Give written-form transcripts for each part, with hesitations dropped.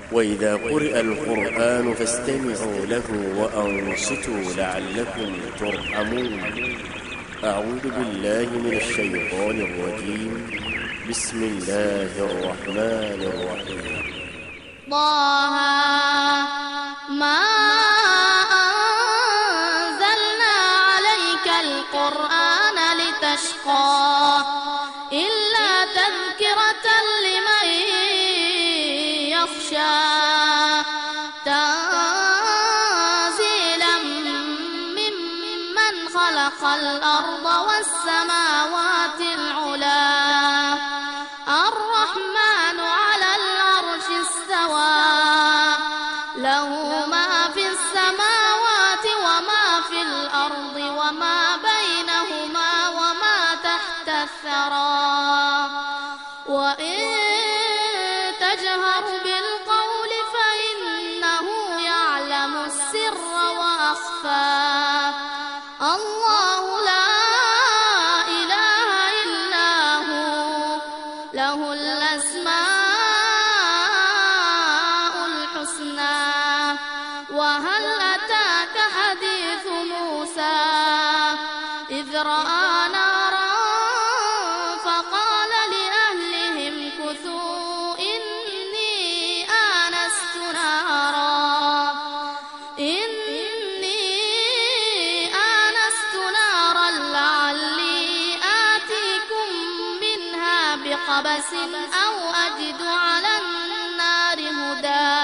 وإذا قرئ القرآن فاستمعوا له وأنصتوا لعلكم ترحمون. أعوذ بالله من الشيطان الرجيم. بسم الله الرحمن الرحيم. طه ما أنزلنا عليك القرآن لتشقى إلا تذكرة لمن يخشى تنزيلا ممن خلق الأرض والسماوات العلى الرحمن على العرش استوى له ما في السماوات وما في الأرض وما بينهما وما تحت الثرى وإن تجهر بالقول فإنه يعلم السر وأخفى الله لا إله إلا هو له الأسماء الحسنى. وهل أتاك حديث موسى إذ رأى نارا فقال لأهلهم كثوا إني آنست نارا لعلي آتيكم منها بقبس أو أجد على النار هدى.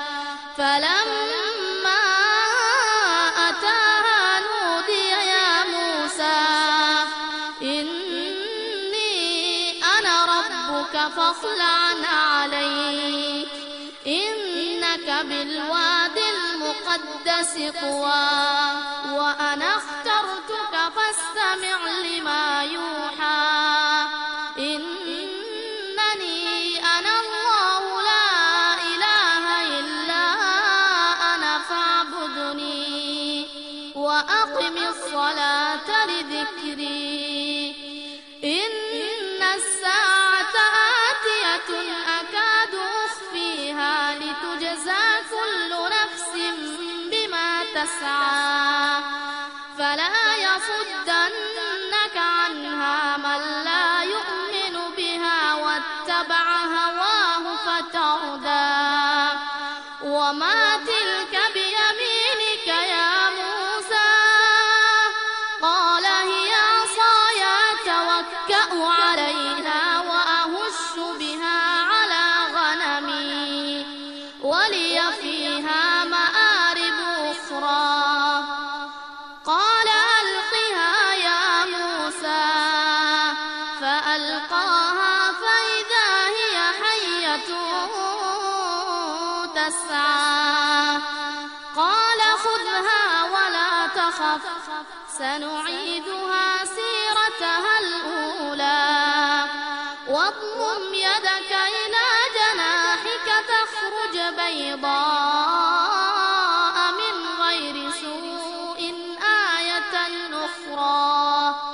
فلما أتاها نودي يا موسى إني أنا ربك فاخلع عليك إنك بالوادي المقدس طوى وأنا اخترتك فاستمع لما يوحى إنني أنا الله لا إله إلا أنا فاعبدني وأقم الصلاة لذكري إن الساعة آتية أكاد أخفيها لتجزى كل نفس بما تسعى فلا يصدنك عنها من لا يؤمن بها واتبع هواه فتردى. وما تلك بيمينك يا موسى قال هي عصاي أتوكأ عليها وأهش بها على غنمي ولي فيها مآرب أخرى. قال ألقها يا موسى فألقاها فإذا هي حية تسعى. قال خذها ولا تخف سنعيدها سيرتها الأولى واضمم يدك إلى جناحك تخرج بيضاء من غير سوء آية أخرى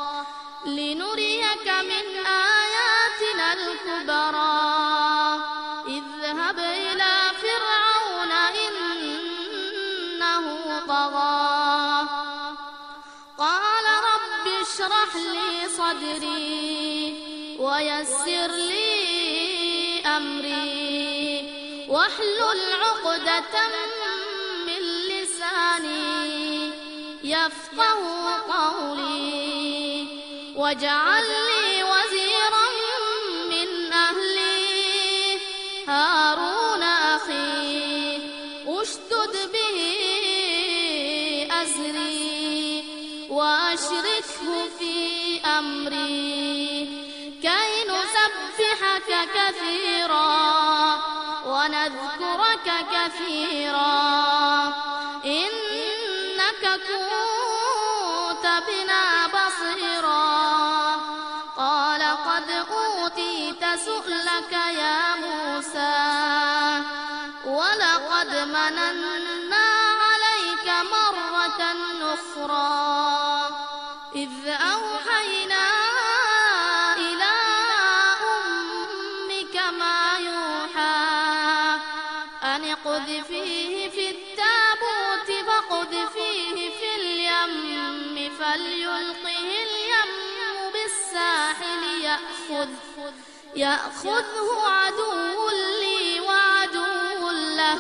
لنريك من آياتنا الكبرى. اذهب إلى فرعون إنه طغى قال رب اشرح لي صدري ويسر لي أمري واحلل عقدة من لساني يفقه قولي واجعل لي وزيرا من أهلي هارون أخي أشدد به أزري وأشركه في أمري كي نسبحك كثيرا ونذكرك كثيرا إنك كنت بنا بصيرا. قال قد أوتيت سؤلك يا موسى ولقد مننا عليك مرة أخرى إذ أوحينا إلى أمك ما يوحى أن اقذفيه في التابوت فاقذفيه في اليم فليلقه اليم بالساحل يأخذه عدو لي وعدو له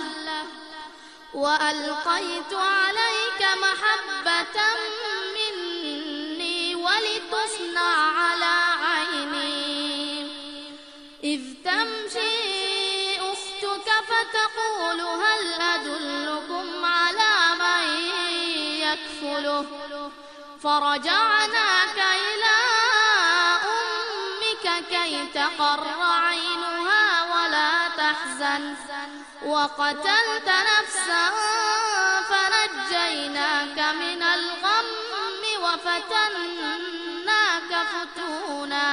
وألقيت عليك محبة مني ولتصنع على عيني إذ تمشي أختك فتقول هل أدلكم على من يكفله فرجعناك إلى أمك كي تقر عينها ولا تحزن وقتلت نفسا فنجيناك من الغم وفتناك فتونا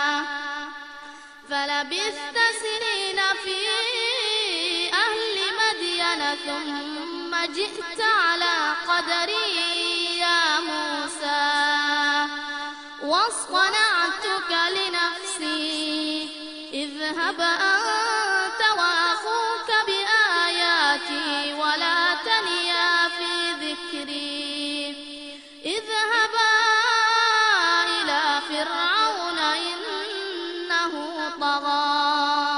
فلبثت سنين في أهل مدين ثم جئت على قدري يا موسى واصطنعتك لنفسي اذهب أنت وأخوك بآياتي ولا تنيا في ذكري اذهبا إلى فرعون إنه طغى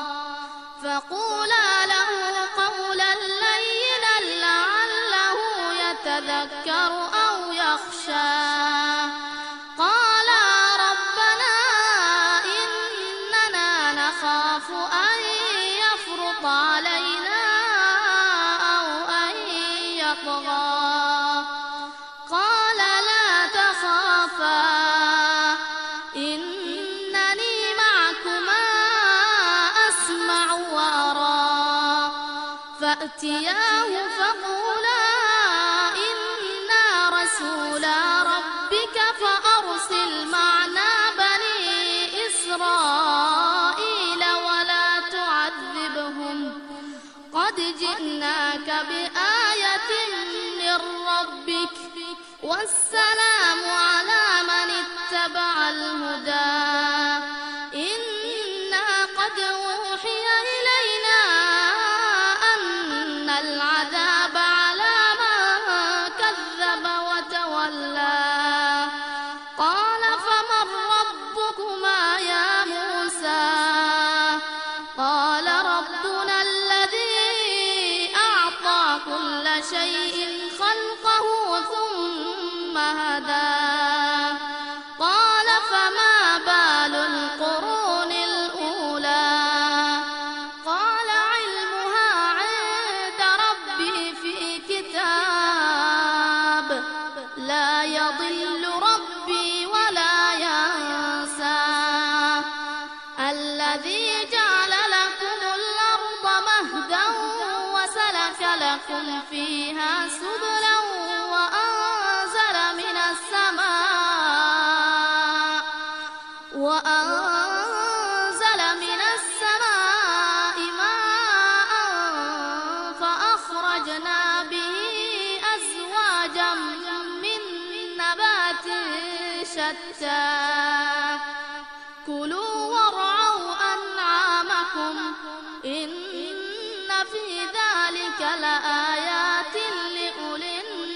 فقولا له قولا لينا لعله يتذكر أو يخشى قالا ربنا إننا نخاف أن يفرط علينا أو أن يطغى قال لا تخافا إنني معكما أسمع وأرى فأتياه فقولا إنا رسولا ربك فأرسل معنا بني إسرائيل ولا تعذبهم قد جئناك بآية من ربك والسلام على من اتبع الهدى إنا قد أوحي إلينا أن العذاب على من كذب وتولى قال فمن ربكما يا موسى قال ربنا الذي أعطى كل شيء خلقه ثم هدى قال فما بال القرون الأولى قال علمها عند ربي في كتاب لا يضل ربي ولا ينسى الذي جعل لكم الأرض مهدا وسلك لكم فيها سبلا وأنزل من السماء ماء فأخرجنا به أزواجا من نبات شتى كلوا وارعوا أنعامكم إن في ذلك لآيات لأولي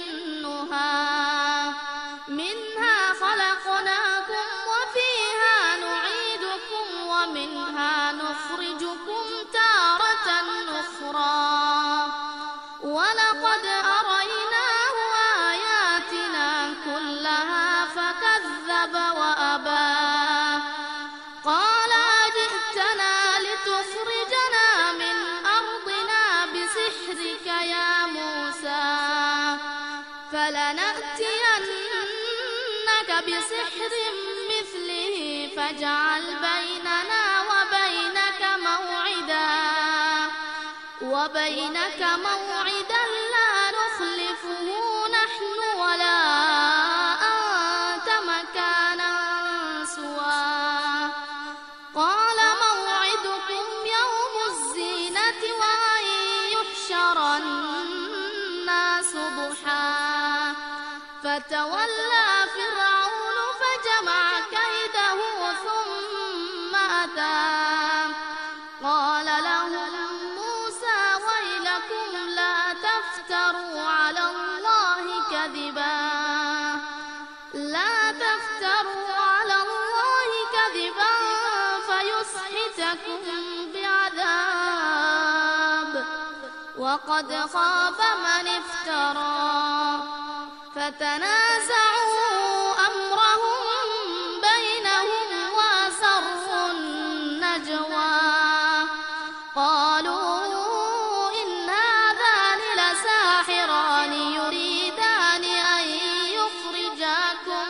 النهى منها خلقناكم وفيها نعيدكم ومنها نخرجكم تارة أخرى ولقد أريناه آياتنا كلها فكذب وأبى قال أجئتنا لتخرجنا من أرضنا بسحرك يا موسى فلنأتينك بسحر مثله فاجعل بيننا وبينك موعدا لا نخلفه نحن ولا أنت مكانا سوى قال موعدكم يوم الزينة وأن يحشر الناس ضحى فتولى فرعون فجمع كيده ثم أتى قال لهم موسى ويلكم وقد خاب من افترى فتنازعوا أمرهم بينهم وأسروا النجوى قالوا إن هذان لساحران يريدان أن يخرجاكم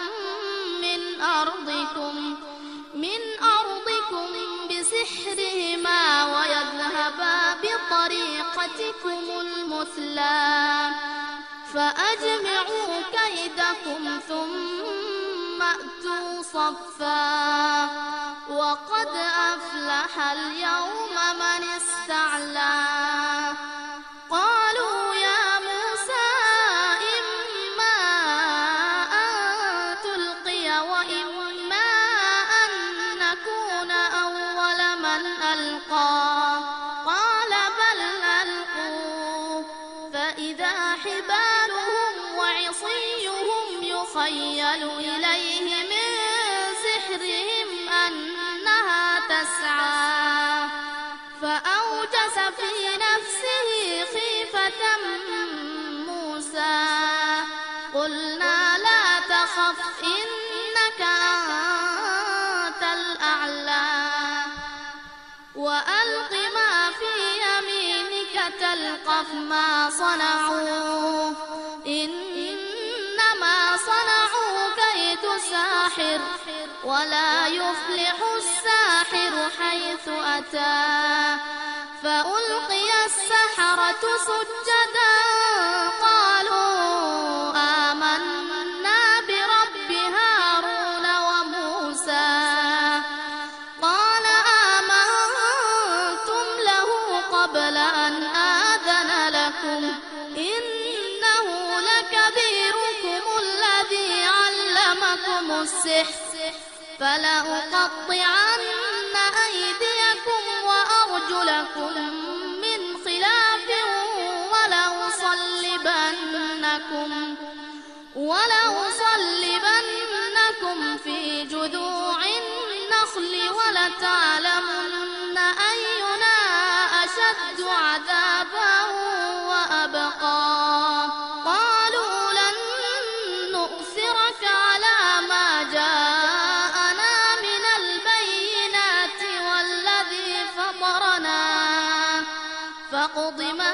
من أرضكم بسحرهما ويذهبا بطريقتكم المثلى فأجمعوا كيدكم ثم أتوا صفا وقد أفلح اليوم من استعلى قالوا يا موسى إما أن تلقي وإما أن نكون أول من ألقى قال بل ألقوا فإذا حبالهم وعصيهم يخيل إليه من سحرهم أنها تسعى فأوجس في نفسه خيفة موسى قلنا لا تخف إنك أنت الأعلى وألق ما في يمينك تلقف ما صنعوا إنما صنعوا كيد ساحر ولا يفلح الساحر حيث أتى فألقي السحرة سجدا قالوا آمنا برب هارون وموسى قال آمنتم له قبل أن آذن لكم إنه لكبيركم الذي علمكم السحر فلأقطعن أيديكم وأرجلكم من خلاف ولأصلبنكم في جذوع النخل ولتعلمن أينا أشد عذابا وأبقى قالوا لن نؤثرك على ما جاءنا من البينات والذي فطرنا فاقض ما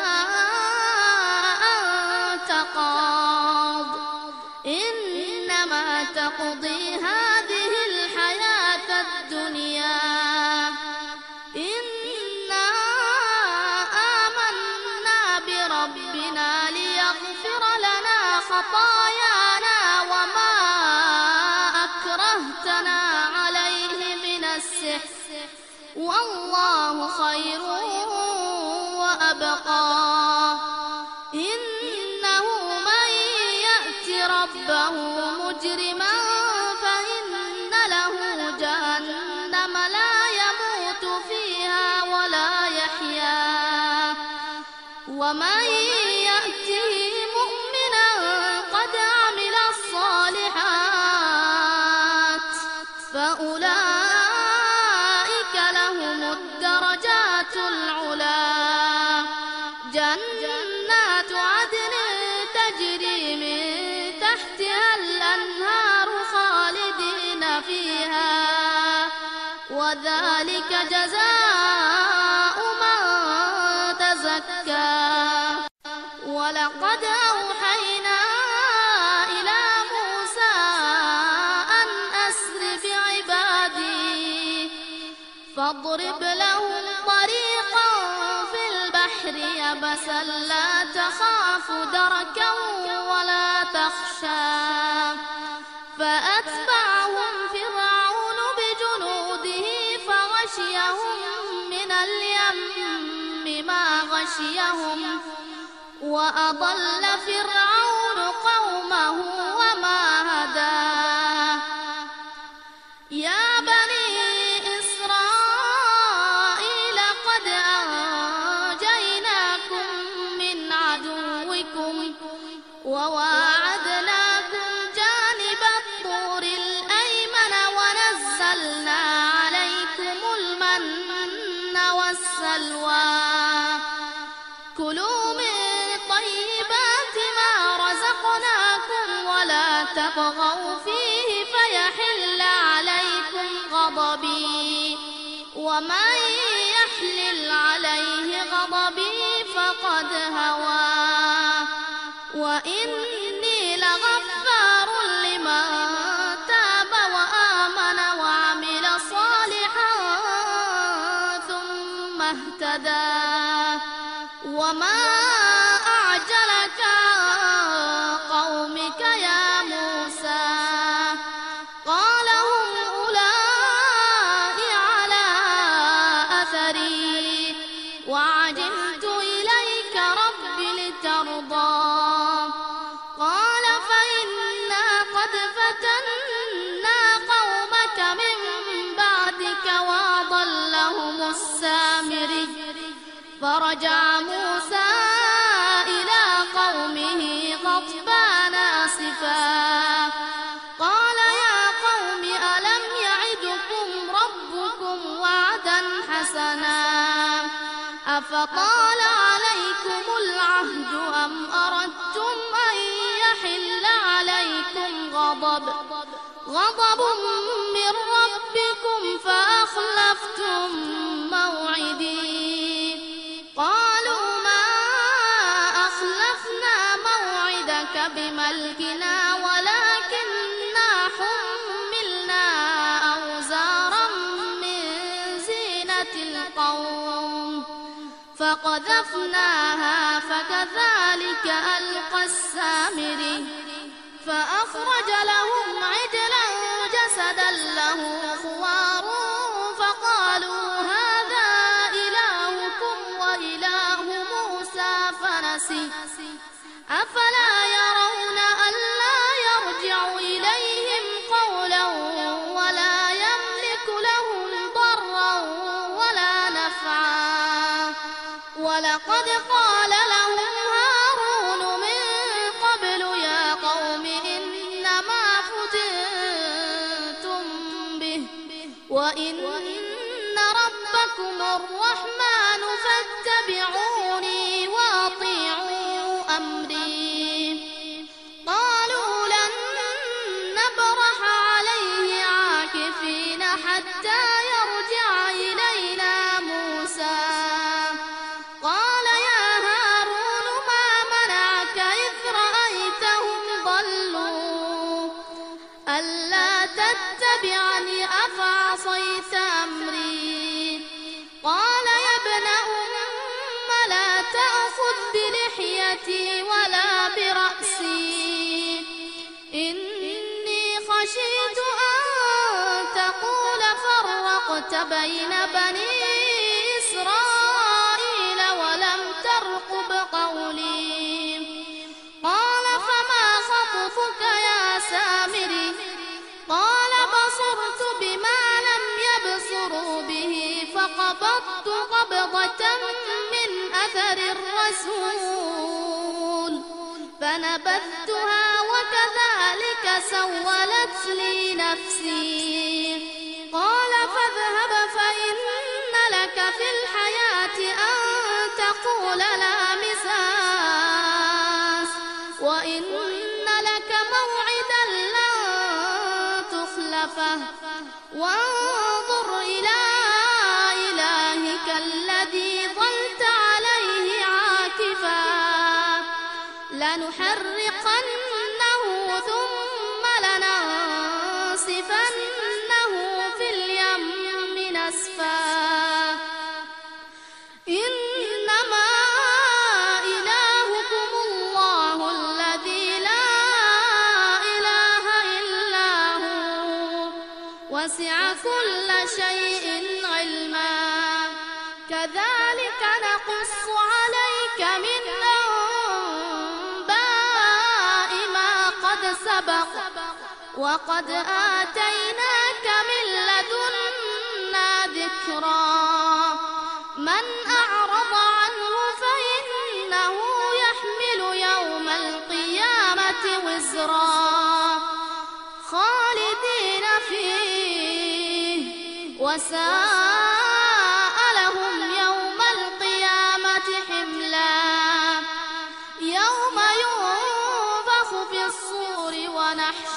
أنت قاض إنما تقضي هذه الحياة الدنيا إنا آمنا بربنا ليغفر لنا خطايانا وما أكرهتنا عليه من السحر والله خير وأبقى إنه من يأت ربه مجرما فإن له جهنم لا يموت فيها ولا يحيا ومن يأته مؤمنا قد عمل الصالحات فأولئك لهم الدرجات العلا جنات عدن تجري من تحتها الأنهار خالدين فيها وذلك جزاء من تزكى ولقد أوحينا إلى موسى أن أسر بعبادي فاضرب لهم طريقا في البحر يبسا لا تخاف دركا ولا تخشى فأتبعهم فرعون بجنوده فغشيهم من اليم ما غشيهم وأضل فرعون قومه وما هدى يا بني إسرائيل قد أنجيناكم من عدوكم وواعدناكم جانب الطور الأيمن ونزلنا عليكم المن والسلوى كلوا تطغوا فيه فيحل عليكم غضبي ومن يحلل عليه غضبي فقد هوى وإني لغفار لمن تاب وآمن وعمل صالحا ثم اهتدى وما أعجلك عن قومك يا موسى قال هم أولئك على أثري وعجلت إليك رب لترضى قال فإنا قد فتنا قومك من بعدك وأضلهم السامري فرجع موسى إلى قومه غضبان آسفا قال يا قوم ألم يعدكم ربكم وعدا حسنا أفطال عليكم العهد أم أردتم أن يحل عليكم غضب من ربكم فأخلفتم موعدي قالوا ما أخلفنا موعدك بملكنا ولكننا حملنا أوزارا من زينة القوم فقذفناها فكذلك ألقى السامري فأخرج لهم عجلا جسدا له خوار فقالوا هذا إلهكم وإله موسى فنسي أفلا يرون ألا يرجع إليهم قولا ولا يملك لهم ضرا ولا نفعا ولقد قال لهم هارون من قبل يا قوم إنما فتنتم به وإن ربكم الرحمن فاتبعوني وأطيعوا أمري قالوا لن نبرح عليه عاكفين حتى يرجع إلينا موسى قال يا هارون ما منعك إذ رأيتهم ضلوا ألا تتبعني أفعصيت أمري قال يا ابن أم لا تأخذ بلحيتي ولا برأسي إني خشيت أن تقول فرقت بين بني إسرائيل ولم ترقب قولي قال فما خطفك يا سامري قال بصرت بما لم يبصروا به فقبضت قبضة من أثر الرسول فنبذتها وكذلك سولت لي نفسي قال فاذهب فإن لك في الحياة أن تقول لا مساس وإن لك موعدا لن تخلفه وانظر إلى إلهك الذي ظلت عليه عاكفا لنحرقنه ثم لننسفنه في اليم نسفا إنما إلهكم الله الذي لا إله إلا هو وسع كل شيء علما كذلك نقص عليك من أنباء ما قد سبق وقد آتيناك من لدنا ذكرا من أعرض عنه فإنه يحمل يوم القيامة وزرا خالدين فيه وساء لهم يوم القيامة حملا يوم ينفخ في الصور ونحشر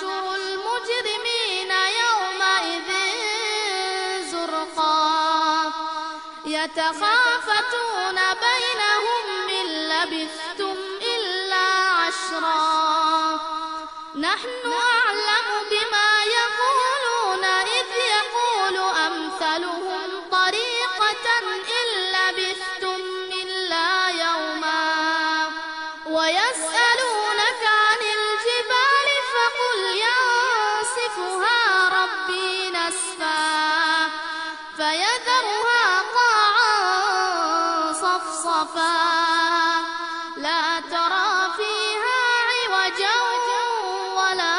يتخافتون بينهم إن لبثتم إلا عشرا نحن أعلم بما يقولون إذ يقول أمثلهم طريقة إن لبثتم إلا يوما ويسألونك عن الجبال فقل ينسفها ربي نسفا فيذرها قاعا صفصفا لا ترى فيها عوجا ولا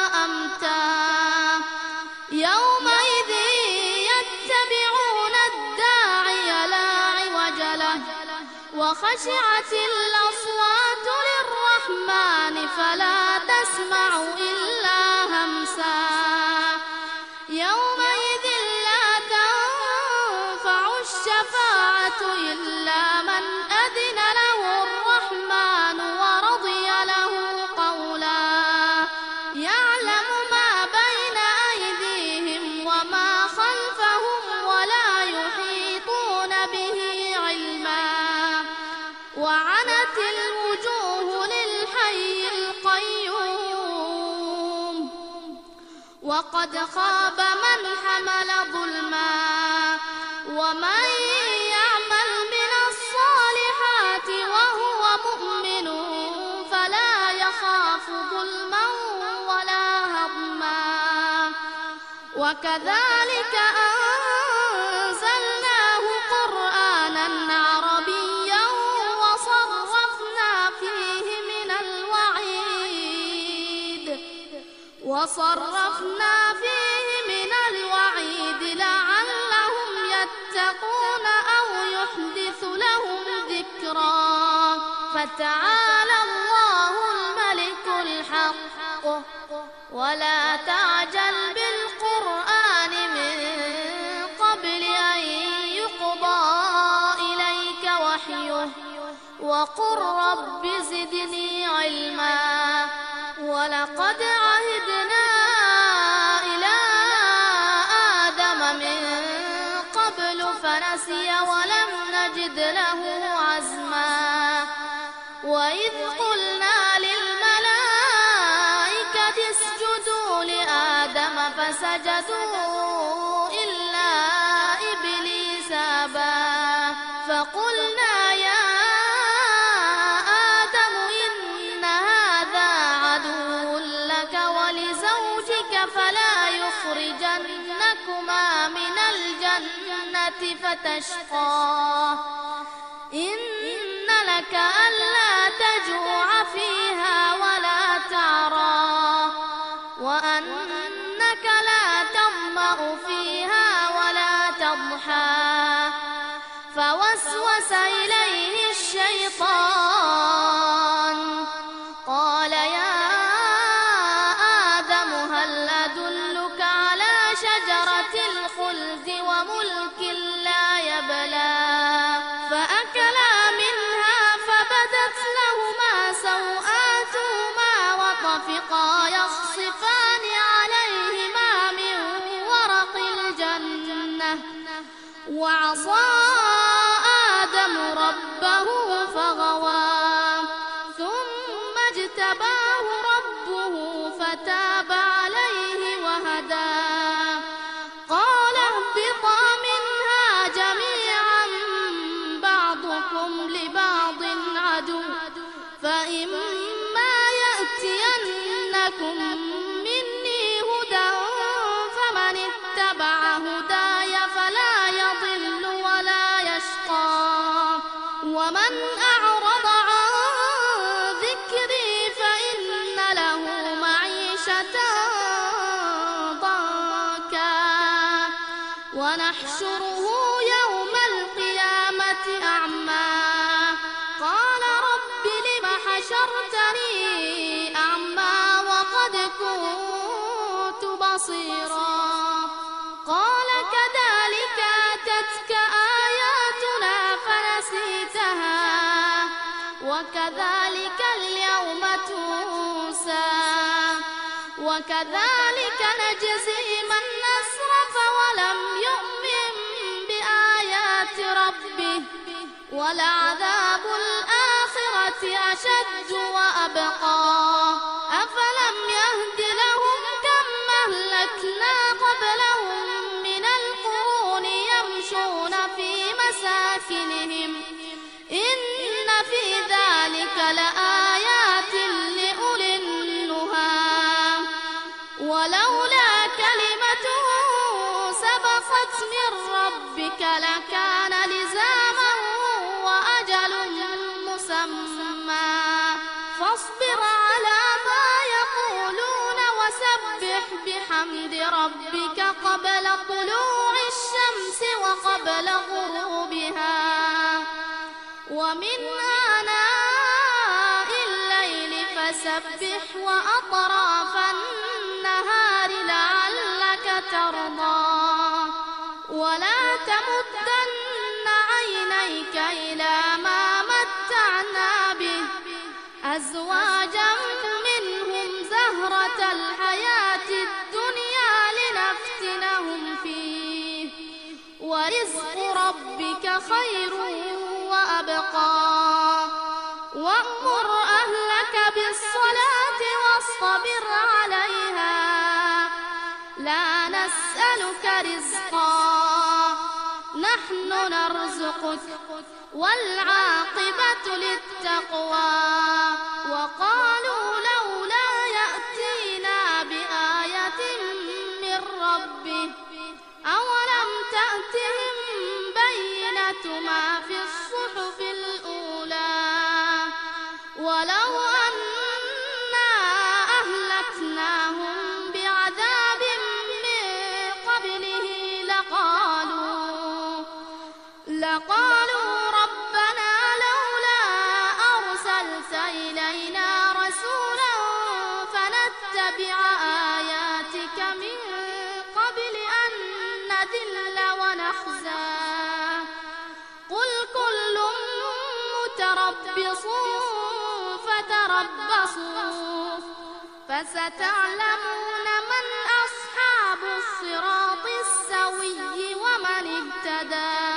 أمتا يومئذ يتبعون الداعي لا عوج له وخشعت الأصوات للرحمن فلا تسمع إلا همسا يومئذ لا تنفع الشفاعة إلا من أذن له الرحمن ورضي له قولا يعلم ما بين أيديهم وما خلفهم ولا يحيطون به علما وعنت الوجوه للحي القيوم وقد خاب من حمل ظلما ومن يعمل من الصالحات وهو مؤمن فلا يخاف ظلما ولا هضما وكذلك أنزلناه قرآنا عربيا وصرفنا فيه من الوعيد لعلهم يتقون أو يحدث لهم ذكرا فتعالى الله الملك الحق ولا تعجل بالقرآن من قبل أن يقضى إليك وحيه وقل رب زدني علما ولقد عهدنا إلى آدم من قبل فنسي ولم نجد له عزما وإذ قلنا للملائكة اسجدوا لآدم فسجدوا إلا إبليس أبى فقلنا يا آدم إن هذا عدو لك ولزوجك فلا يخرجنكما من الجنة فتشقى إن لك ألا تجوع فيها ولا تعرى وأنك لا تظمأ فيها ولا تضحى فوسوس إليه الشيطان قال يا آدم هل أدلك على شجرة الخلد وملك لا يبلى فأكلا منها فبدت لهما سوآتهما وطفقا يخصفان عليهما من ورق الجنة وعصى آدم ربه فغوى ثم اجتباه ربه فتاب عليه وهدى قال اهبطا منها جميعا بعضكم لبعض عدو فإما يأتينكم مني هدى فمن اتبع هداي فلا يضل ولا يشقى ومن أعرض عن ذكري فإن له معيشة ضنكا ونحشره يوم القيامة أعمى قال رب لم حشرتني أعمى وقد كنت بصيرا قال كذلك أتتك آياتنا فنسيتها وكذلك اليوم تنسى وكذلك نجزي من أسرف ولم يؤمن بآيات ربه ولعذاب الآخرة أشد وأبقى أفلم يهد لهم كم أهلكنا قبلهم من القرون يمشون في مساكنهم إن في ذلك لآيات لأولي النهى ولولا كلمة سبقت من ربك لكان لزاما وأجل مسمى فاصبر على ما يقولون وسبح بحمد ربك قبل طلوع الشمس وقبل غروبها ومن آناء الليل فسبح وأطراف النهار لعلك ترضى ولا تمدن عينيك إلى ما متعنا به أزواجا منهم زهرة الحياة الدنيا لنفتنهم فيه ورزق ربك خير وأبقى وأمر أهلك بالصلاة واصطبر عليها لا نسألك رزقا نحن نرزقك والعاقبة للتقوى وقالوا لولا يأتينا بآية من ربه أولم تأتهم بينة ما في الصحف الأولى ولو أنا أهلكناهم بعذاب من قبله لقالوا ربنا لولا أرسلت إلينا رسولا فنتبع آياتك من قبل أن نذل ونخزى قل كل متربص فتربصوا فستعلمون من أصحاب الصراط السوي ومن اهتدى